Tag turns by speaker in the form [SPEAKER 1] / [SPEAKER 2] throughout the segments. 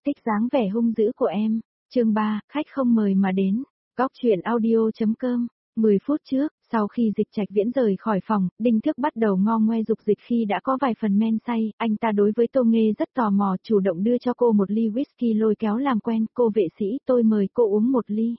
[SPEAKER 1] thích dáng vẻ hung dữ của em. Chương 3, khách không mời mà đến. Góc truyện audio.com. 10 phút trước, sau khi Dịch Trạch Viễn rời khỏi phòng, Đinh Thước bắt đầu ngo ngoe dục dịch khi đã có vài phần men say, anh ta đối với Tô Nghê rất tò mò, chủ động đưa cho cô một ly whisky lôi kéo làm quen, cô vệ sĩ tôi mời cô uống một ly.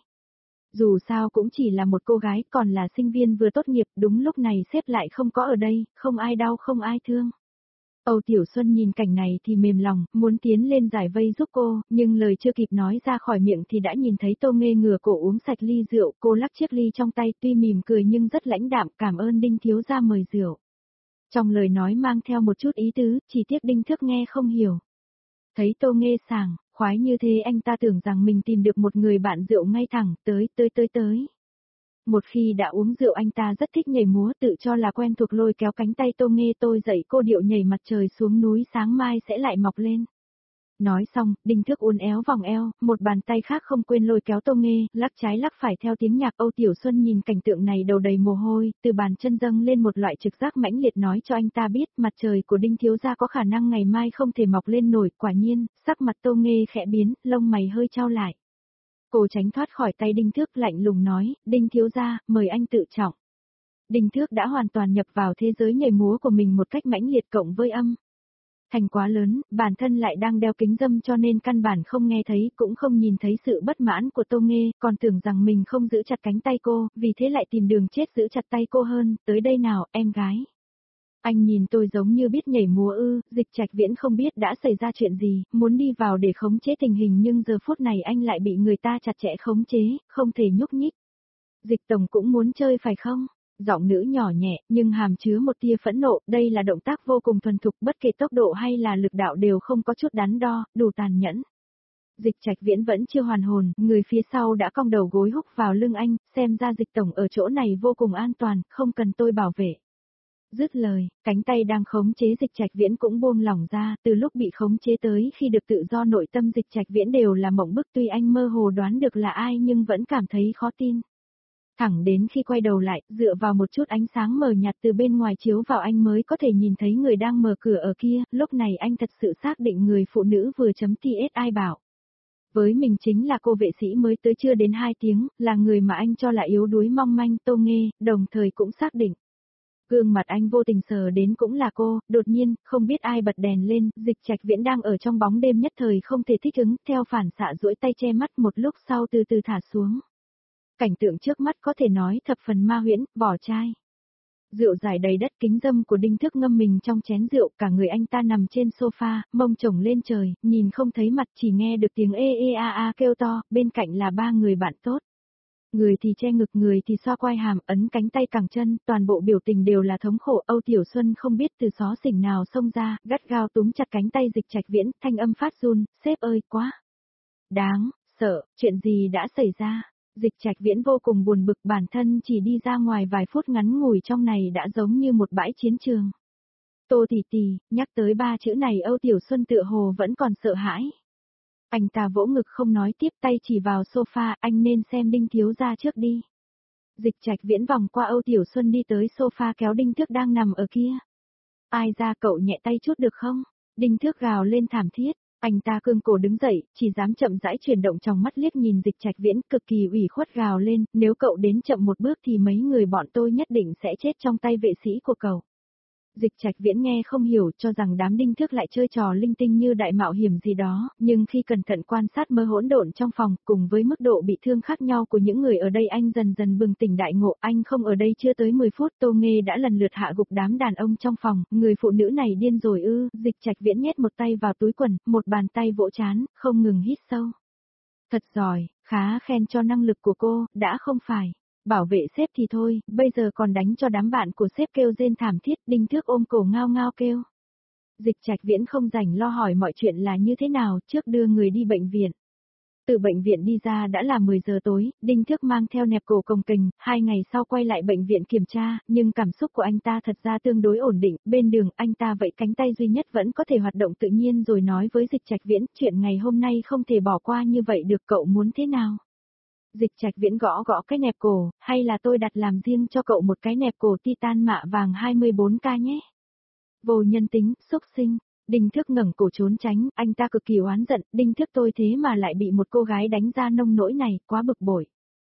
[SPEAKER 1] Dù sao cũng chỉ là một cô gái, còn là sinh viên vừa tốt nghiệp, đúng lúc này sếp lại không có ở đây, không ai đau không ai thương. Âu Tiểu Xuân nhìn cảnh này thì mềm lòng, muốn tiến lên giải vây giúp cô, nhưng lời chưa kịp nói ra khỏi miệng thì đã nhìn thấy Tô Nghê ngửa cổ uống sạch ly rượu, cô lắc chiếc ly trong tay tuy mỉm cười nhưng rất lãnh đạm, cảm ơn Đinh thiếu gia mời rượu. Trong lời nói mang theo một chút ý tứ, chỉ tiếc Đinh Thước nghe không hiểu. Thấy Tô Nghê sảng, khoái như thế anh ta tưởng rằng mình tìm được một người bạn rượu ngay thẳng, tới. Một khi đã uống rượu anh ta rất thích nhảy múa, tự cho là quen thuộc, lôi kéo cánh tay Tô Nghê, tôi dạy cô điệu nhảy mặt trời xuống núi sáng mai sẽ lại mọc lên. Nói xong, Đinh Thước uốn éo vòng eo, một bàn tay khác không quên lôi kéo Tô Nghê, lắc trái lắc phải theo tiếng nhạc. Âu Tiểu Xuân nhìn cảnh tượng này đầu đầy mồ hôi, từ bàn chân dâng lên một loại trực giác mãnh liệt nói cho anh ta biết mặt trời của Đinh thiếu gia có khả năng ngày mai không thể mọc lên nổi. Quả nhiên, sắc mặt Tô Nghê khẽ biến, lông mày hơi chau lại. Cô tránh thoát khỏi tay Đinh Thước, lạnh lùng nói, Đinh thiếu gia, mời anh tự trọng. Đinh Thước đã hoàn toàn nhập vào thế giới nhảy múa của mình một cách mãnh liệt cộng với âm thanh quá lớn, bản thân lại đang đeo kính râm cho nên căn bản không nghe thấy cũng không nhìn thấy sự bất mãn của Tô Nghê, còn tưởng rằng mình không giữ chặt cánh tay cô, vì thế lại tìm đường chết giữ chặt tay cô hơn, tới đây nào, em gái. Anh nhìn tôi giống như biết nhảy múa ư? Dịch Trạch Viễn không biết đã xảy ra chuyện gì, muốn đi vào để khống chế tình hình nhưng giờ phút này anh lại bị người ta chặt chẽ khống chế, không thể nhúc nhích. Dịch tổng cũng muốn chơi phải không? Giọng nữ nhỏ nhẹ, nhưng hàm chứa một tia phẫn nộ, đây là động tác vô cùng thuần thục, bất kể tốc độ hay là lực đạo đều không có chút đắn đo, đủ tàn nhẫn. Dịch Trạch Viễn vẫn chưa hoàn hồn, người phía sau đã cong đầu gối húc vào lưng anh, xem ra Dịch tổng ở chỗ này vô cùng an toàn, không cần tôi bảo vệ. Dứt lời, cánh tay đang khống chế Dịch Trạch Viễn cũng buông lỏng ra, từ lúc bị khống chế tới khi được tự do, nội tâm Dịch Trạch Viễn đều là mộng bức, tuy anh mơ hồ đoán được là ai nhưng vẫn cảm thấy khó tin. Thẳng đến khi quay đầu lại, dựa vào một chút ánh sáng mờ nhạt từ bên ngoài chiếu vào anh mới có thể nhìn thấy người đang mở cửa ở kia, lúc này anh thật sự xác định người phụ nữ vừa chấm TSI bảo. Với mình chính là cô vệ sĩ mới tới chưa đến 2 tiếng, là người mà anh cho là yếu đuối mong manh, Tô Nghê, đồng thời cũng xác định. Gương mặt anh vô tình sờ đến cũng là cô, đột nhiên, không biết ai bật đèn lên, Dịch Trạch Viễn đang ở trong bóng đêm nhất thời không thể thích ứng, theo phản xạ duỗi tay che mắt, một lúc sau từ từ thả xuống. Cảnh tượng trước mắt có thể nói thập phần ma huyễn, vỏ chai. Rượu dài đầy đất, kính dâm của Đinh Thước ngâm mình trong chén rượu, cả người anh ta nằm trên sofa, mông chồng lên trời, nhìn không thấy mặt, chỉ nghe được tiếng ê ê a a kêu to, bên cạnh là 3 người bạn tốt. Người thì che ngực, người thì xoa quai hàm, ấn cánh tay cẳng chân, toàn bộ biểu tình đều là thống khổ. Âu Tiểu Xuân không biết từ xó xỉnh nào xông ra, gắt gao túm chặt cánh tay Dịch Trạch Viễn, thanh âm phát run, sếp ơi, quá đáng sợ, chuyện gì đã xảy ra? Dịch Trạch Viễn vô cùng buồn bực, bản thân chỉ đi ra ngoài vài phút ngắn ngủi trong này đã giống như một bãi chiến trường. Tô tỷ tỷ, nhắc tới 3 chữ này Âu Tiểu Xuân tựa hồ vẫn còn sợ hãi. Anh ta vỗ ngực không nói tiếp, tay chỉ vào sofa, anh nên xem Đinh thiếu gia trước đi. Dịch Trạch Viễn vòng qua Âu Tiểu Xuân đi tới sofa kéo Đinh Thước đang nằm ở kia. Ai ra, cậu nhẹ tay chút được không? Đinh Thước gào lên thảm thiết. Anh ta cương cổ đứng dậy, chỉ dám chậm rãi chuyển động trong mắt liếc nhìn Dịch Trạch Viễn, cực kỳ ủy khuất gào lên, nếu cậu đến chậm một bước thì mấy người bọn tôi nhất định sẽ chết trong tay vệ sĩ của cậu. Dịch Trạch Viễn nghe không hiểu, cho rằng đám Đinh Thước lại chơi trò linh tinh như đại mạo hiểm gì đó, nhưng khi cẩn thận quan sát mơ hỗn độn trong phòng, cùng với mức độ bị thương khác nhau của những người ở đây, anh dần dần bừng tỉnh đại ngộ. Anh không ở đây chưa tới 10 phút, Tô Nghê đã lần lượt hạ gục đám đàn ông trong phòng, người phụ nữ này điên rồi ư? Dịch Trạch Viễn nhét một tay vào túi quần, một bàn tay vỗ trán, không ngừng hít sâu. Thật giỏi, khá khen cho năng lực của cô, đã không phải bảo vệ sếp thì thôi, bây giờ còn đánh cho đám bạn của sếp kêu rên thảm thiết. Đinh Thước ôm cổ ngao ngao kêu. Dịch Trạch Viễn không rảnh lo hỏi mọi chuyện là như thế nào, trước đưa người đi bệnh viện. Từ bệnh viện đi ra đã là 10 giờ tối, Đinh Thước mang theo nẹp cổ cồng kềnh, 2 ngày sau quay lại bệnh viện kiểm tra, nhưng cảm xúc của anh ta thật ra tương đối ổn định, bên đường anh ta vẫy cánh tay duy nhất vẫn có thể hoạt động tự nhiên rồi nói với Dịch Trạch Viễn, chuyện ngày hôm nay không thể bỏ qua như vậy được, cậu muốn thế nào? Dịch Trạch Viễn gõ gõ cái nẹp cổ, hay là tôi đặt làm riêng cho cậu một cái nẹp cổ titan mạ vàng 24K nhé? Vô nhân tính, xúc sinh. Đinh Thước ngẩng cổ trốn tránh, anh ta cực kỳ oán giận, Đinh Thước tôi thế mà lại bị một cô gái đánh ra nông nỗi này, quá bực bội.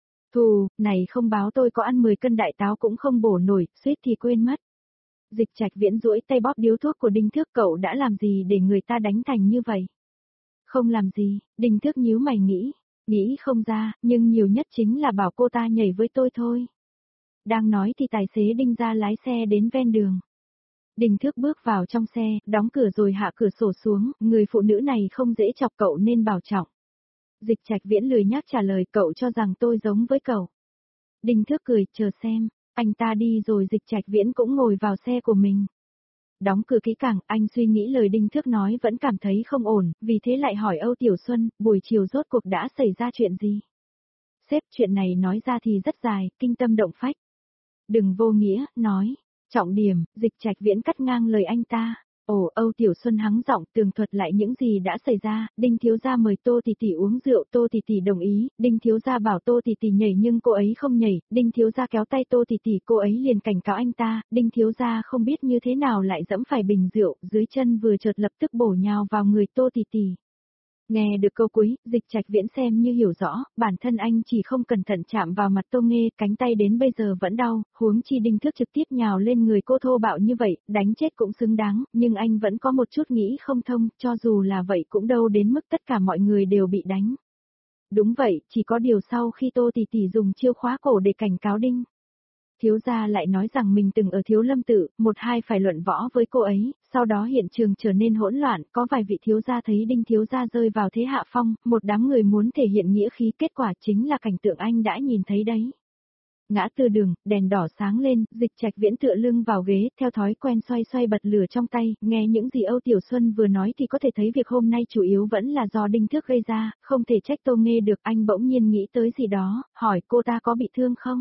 [SPEAKER 1] Thù, này không báo tôi có ăn 10 cân đại táo cũng không bổ nổi, suýt thì quên mất. Dịch Trạch Viễn duỗi tay bóp điếu thuốc của Đinh Thước, cậu đã làm gì để người ta đánh thành như vậy? Không làm gì, Đinh Thước nhíu mày nghĩ không ra, nhưng nhiều nhất chính là bảo cô ta nhảy với tôi thôi. Đang nói thì tài xế Đinh ra lái xe đến ven đường. Đinh Thước bước vào trong xe, đóng cửa rồi hạ cửa sổ xuống, người phụ nữ này không dễ chọc cậu nên bảo trọng. Dịch Trạch Viễn lười nhác trả lời, cậu cho rằng tôi giống với cậu. Đinh Thước cười, chờ xem, anh ta đi rồi Dịch Trạch Viễn cũng ngồi vào xe của mình. Đóng cửa kỹ càng, anh suy nghĩ lời Đinh Thước nói vẫn cảm thấy không ổn, vì thế lại hỏi Âu Tiểu Xuân, buổi chiều rốt cuộc đã xảy ra chuyện gì? Sếp, chuyện này nói ra thì rất dài, kinh tâm động phách. Đừng vô nghĩa, nói. Trọng điểm, Dịch Trạch Viễn cắt ngang lời anh ta. Ồ, Âu Tiểu Xuân hắng giọng tường thuật lại những gì đã xảy ra, Đinh thiếu gia mời Tô tỷ tỷ uống rượu, Tô tỷ tỷ đồng ý, Đinh thiếu gia bảo Tô tỷ tỷ nhảy nhưng cô ấy không nhảy, Đinh thiếu gia kéo tay Tô tỷ tỷ, cô ấy liền cảnh cáo anh ta, Đinh thiếu gia không biết như thế nào lại dẫm phải bình rượu, dưới chân vừa chợt lập tức bổ nhào vào người Tô tỷ tỷ. Nghe được câu cuối, Dịch Trạch Viễn xem như hiểu rõ, bản thân anh chỉ không cẩn thận chạm vào mặt Tô Nghê, cánh tay đến bây giờ vẫn đau, huống chi Đinh Thước trực tiếp nhào lên người cô thô bạo như vậy, đánh chết cũng xứng đáng, nhưng anh vẫn có một chút nghĩ không thông, cho dù là vậy cũng đâu đến mức tất cả mọi người đều bị đánh. Đúng vậy, chỉ có điều sau khi Tô tỷ tỷ dùng chiêu khóa cổ để cảnh cáo Đinh thiếu gia lại nói rằng mình từng ở Thiếu Lâm Tự, một hai phải luận võ với cô ấy, sau đó hiện trường trở nên hỗn loạn, có vài vị thiếu gia thấy Đinh thiếu gia rơi vào thế hạ phong, một đám người muốn thể hiện nghĩa khí, kết quả chính là cảnh tượng anh đã nhìn thấy đấy. Ngã tư đường, đèn đỏ sáng lên, Dịch Trạch Viễn tựa lưng vào ghế, theo thói quen xoay xoay bật lửa trong tay, nghe những gì Âu Tiểu Xuân vừa nói thì có thể thấy việc hôm nay chủ yếu vẫn là do Đinh Thước gây ra, không thể trách Tô Nghê được, anh bỗng nhiên nghĩ tới gì đó, hỏi cô ta có bị thương không?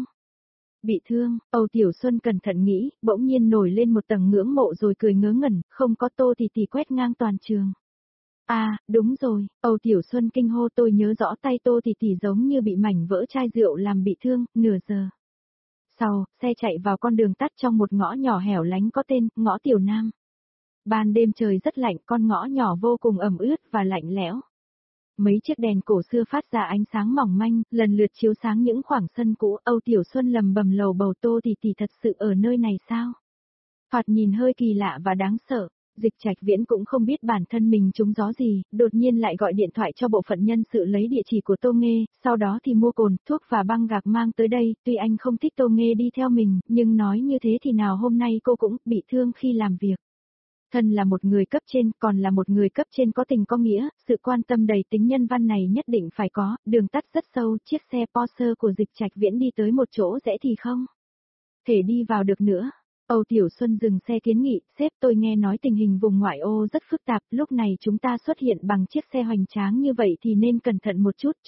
[SPEAKER 1] Bị thương, Âu Tiểu Xuân cẩn thận nghĩ, bỗng nhiên nổi lên một tầng ngưỡng mộ rồi cười ngớ ngẩn, không có Tô tỷ tỷ quét ngang toàn trường. À, đúng rồi, Âu Tiểu Xuân kinh hô, tôi nhớ rõ tay Tô tỷ tỷ giống như bị mảnh vỡ chai rượu làm bị thương, nửa giờ. Sau, xe chạy vào con đường tắt trong một ngõ nhỏ hẻo lánh có tên, ngõ Tiểu Nam. Ban đêm trời rất lạnh, con ngõ nhỏ vô cùng ẩm ướt và lạnh lẽo. Mấy chiếc đèn cổ xưa phát ra ánh sáng mỏng manh, lần lượt chiếu sáng những khoảng sân cũ, Âu Tiểu Xuân lầm bầm lầu bầu, Tô tỷ tỷ thật sự ở nơi này sao? Thoạt nhìn hơi kỳ lạ và đáng sợ. Dịch Trạch Viễn cũng không biết bản thân mình trúng gió gì, đột nhiên lại gọi điện thoại cho bộ phận nhân sự lấy địa chỉ của Tô Nghê, sau đó thì mua cồn, thuốc và băng gạc mang tới đây, tuy anh không thích Tô Nghê đi theo mình, nhưng nói như thế thì nào hôm nay cô cũng bị thương khi làm việc. Thân là một người cấp trên, còn là một người cấp trên có tình có nghĩa, sự quan tâm đầy tính nhân văn này nhất định phải có, đường tắt rất sâu, chiếc xe Porsche của Dịch Trạch Viễn đi tới một chỗ rẽ thì không thể đi vào được nữa. Âu Tiểu Xuân dừng xe kiến nghị, sếp, tôi nghe nói tình hình vùng ngoại ô rất phức tạp, lúc này chúng ta xuất hiện bằng chiếc xe hoành tráng như vậy thì nên cẩn thận một chút,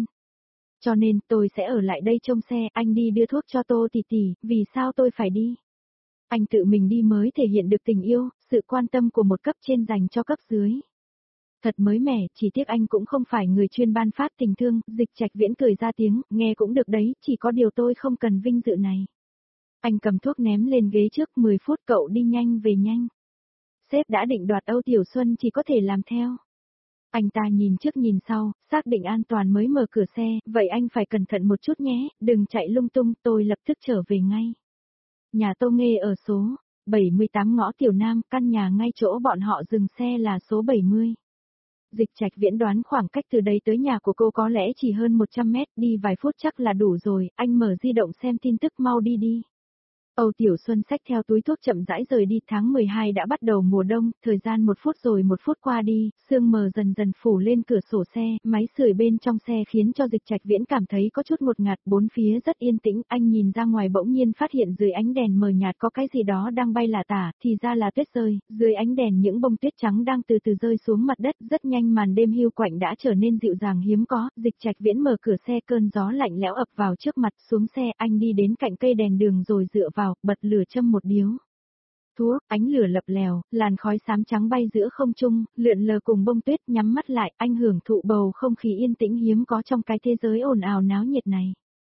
[SPEAKER 1] cho nên tôi sẽ ở lại đây trông xe, anh đi đưa thuốc cho Tô tỷ tỷ, vì sao tôi phải đi? Anh tự mình đi mới thể hiện được tình yêu, sự quan tâm của một cấp trên dành cho cấp dưới. Thật mới mẻ, chỉ tiếc anh cũng không phải người chuyên ban phát tình thương, Dịch Trạch Viễn cười ra tiếng, nghe cũng được đấy, chỉ có điều tôi không cần vinh dự này. Anh cầm thuốc ném lên ghế trước, 10 phút cậu đi nhanh về nhanh. Sếp đã định đoạt, Âu Tiểu Xuân chỉ có thể làm theo. Anh ta nhìn trước nhìn sau, xác định an toàn mới mở cửa xe, vậy anh phải cẩn thận một chút nhé, đừng chạy lung tung, tôi lập tức trở về ngay. Nhà Tô Nghê ở số 78 ngõ Tiểu Nam, căn nhà ngay chỗ bọn họ dừng xe là số 70. Dịch Trạch Viễn đoán khoảng cách từ đây tới nhà của cô có lẽ chỉ hơn 100 mét, đi vài phút chắc là đủ rồi, anh mở di động xem tin tức, mau đi đi. Âu Tiểu Xuân xách theo túi thuốc chậm rãi rời đi, tháng 12 đã bắt đầu mùa đông, thời gian 1 phút rồi 1 phút qua đi, sương mờ dần dần phủ lên cửa sổ xe, máy sưởi bên trong xe khiến cho Dịch Trạch Viễn cảm thấy có chút ngột ngạt, bốn phía rất yên tĩnh, anh nhìn ra ngoài bỗng nhiên phát hiện dưới ánh đèn mờ nhạt có cái gì đó đang bay lả tả, thì ra là tuyết rơi, dưới ánh đèn những bông tuyết trắng đang từ từ rơi xuống mặt đất, rất nhanh màn đêm hưu quạnh đã trở nên dịu dàng hiếm có, Dịch Trạch Viễn mở cửa xe, cơn gió lạnh lẽo ập vào trước mặt, xuống xe, anh đi đến cạnh cây đèn đường rồi dựa vào, bật lửa châm một điếu thuốc, ánh lửa lập lèo, làn khói xám trắng bay giữa không trung, lượn lờ cùng bông tuyết, nhắm mắt lại, anh hưởng thụ bầu không khí yên tĩnh hiếm có trong cái thế giới ồn ào náo nhiệt này.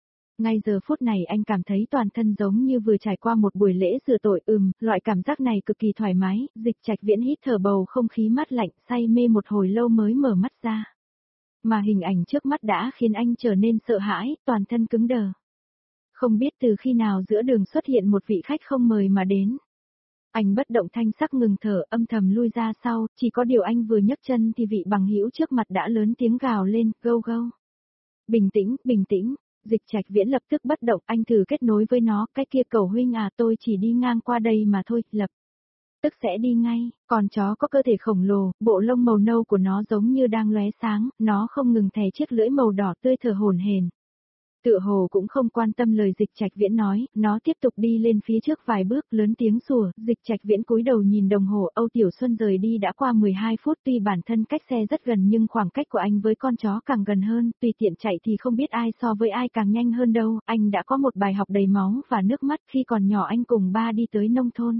[SPEAKER 1] Ngay giờ phút này anh cảm thấy toàn thân giống như vừa trải qua một buổi lễ rửa tội, loại cảm giác này cực kỳ thoải mái, Dịch Trạch Viễn hít thở bầu không khí mát lạnh, say mê một hồi lâu mới mở mắt ra. Mà hình ảnh trước mắt đã khiến anh trở nên sợ hãi, toàn thân cứng đờ. Không biết từ khi nào giữa đường xuất hiện một vị khách không mời mà đến. Anh bất động thanh sắc ngừng thở, âm thầm lui ra sau, chỉ có điều anh vừa nhấc chân thì vị bằng hữu trước mặt đã lớn tiếng gào lên, gâu gâu. Bình tĩnh, bình tĩnh. Dịch Trạch Viễn lập tức bất động, anh thử kết nối với nó, cái kia Cẩu huynh à, tôi chỉ đi ngang qua đây mà thôi, lập tức sẽ đi ngay. Con chó có cơ thể khổng lồ, bộ lông màu nâu của nó giống như đang lóe sáng, nó không ngừng thè chiếc lưỡi màu đỏ tươi thở hổn hển. Tựa hồ cũng không quan tâm lời Dịch Trạch Viễn nói, nó tiếp tục đi lên phía trước vài bước, lớn tiếng sủa. Dịch Trạch Viễn cúi đầu nhìn đồng hồ, Âu Tiểu Xuân rời đi đã qua 12 phút, tuy bản thân cách xe rất gần nhưng khoảng cách của anh với con chó càng gần hơn, tùy tiện chạy thì không biết ai so với ai càng nhanh hơn đâu. Anh đã có một bài học đầy máu và nước mắt. Khi còn nhỏ anh cùng ba đi tới nông thôn.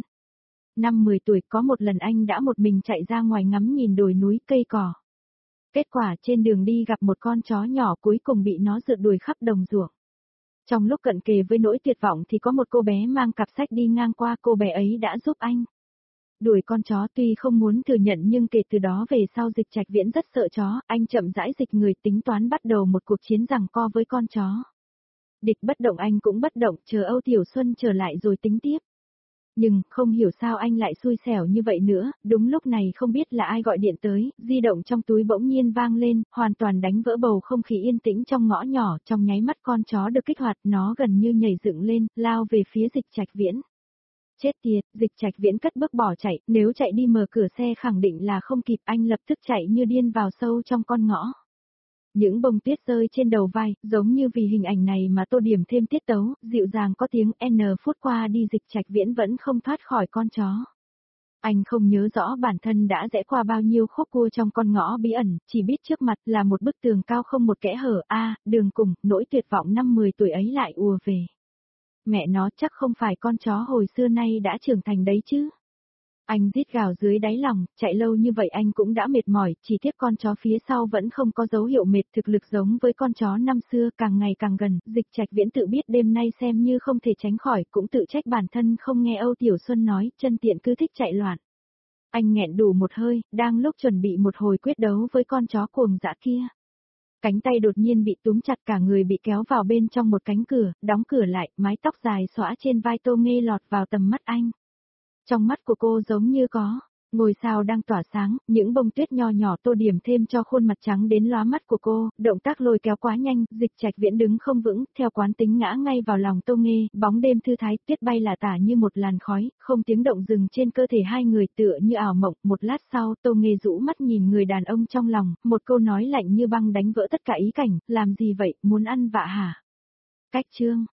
[SPEAKER 1] Năm 10 tuổi có một lần anh đã một mình chạy ra ngoài ngắm nhìn đồi núi cây cỏ. Kết quả trên đường đi gặp một con chó nhỏ, cuối cùng bị nó rượt đuổi khắp đồng ruộng. Trong lúc cận kề với nỗi tuyệt vọng thì có một cô bé mang cặp sách đi ngang qua, cô bé ấy đã giúp anh đuổi con chó. Tuy không muốn thừa nhận nhưng kể từ đó về sau Dịch Trạch Viễn rất sợ chó, anh chậm rãi dịch người, tính toán bắt đầu một cuộc chiến giằng co với con chó. Địch bất động anh cũng bất động, chờ Âu Tiểu Xuân trở lại rồi tính tiếp. Nhưng, không hiểu sao anh lại xui xẻo như vậy nữa, đúng lúc này không biết là ai gọi điện tới, di động trong túi bỗng nhiên vang lên, hoàn toàn đánh vỡ bầu không khí yên tĩnh trong ngõ nhỏ, trong nháy mắt con chó được kích hoạt, nó gần như nhảy dựng lên, lao về phía Dịch Trạch Viễn. Chết tiệt, Dịch Trạch Viễn cất bước bỏ chạy, nếu chạy đi mở cửa xe khẳng định là không kịp, anh lập tức chạy như điên vào sâu trong con ngõ. Những bông tuyết rơi trên đầu vai, giống như vì hình ảnh này mà tô điểm thêm tiết tấu, dịu dàng có tiếng N phút qua đi Dịch Trạch Viễn vẫn không thoát khỏi con chó. Anh không nhớ rõ bản thân đã rẽ qua bao nhiêu khúc cua trong con ngõ bí ẩn, chỉ biết trước mặt là một bức tường cao không một kẽ hở, đường cùng, nỗi tuyệt vọng năm 10 tuổi ấy lại ùa về. Mẹ nó chắc không phải con chó hồi xưa nay đã trưởng thành đấy chứ. Anh rít gào dưới đáy lòng, chạy lâu như vậy anh cũng đã mệt mỏi, chỉ tiếc con chó phía sau vẫn không có dấu hiệu mệt, thực lực giống với con chó năm xưa, càng ngày càng gần. Dịch Trạch Viễn tự biết đêm nay xem như không thể tránh khỏi, cũng tự trách bản thân không nghe Âu Tiểu Xuân nói, chân tiện cứ thích chạy loạn. Anh nghẹn đủ một hơi, đang lúc chuẩn bị một hồi quyết đấu với con chó cuồng dã kia. Cánh tay đột nhiên bị túm chặt, cả người bị kéo vào bên trong một cánh cửa, đóng cửa lại, mái tóc dài xõa trên vai Tô Nghê lọt vào tầm mắt anh. Trong mắt của cô giống như có ngôi sao đang tỏa sáng, những bông tuyết nho nhỏ tô điểm thêm cho khuôn mặt trắng đến lóa mắt của cô, động tác lôi kéo quá nhanh, Dịch Trạch Viễn đứng không vững, theo quán tính ngã ngay vào lòng Tô Nghê, bóng đêm thư thái, tuyết bay lả tả như một làn khói, không tiếng động dừng trên cơ thể hai người tựa như ảo mộng. Một lát sau, Tô Nghê rũ mắt nhìn người đàn ông trong lòng, một câu nói lạnh như băng đánh vỡ tất cả ý cảnh, làm gì vậy, muốn ăn vạ hả? Cách chương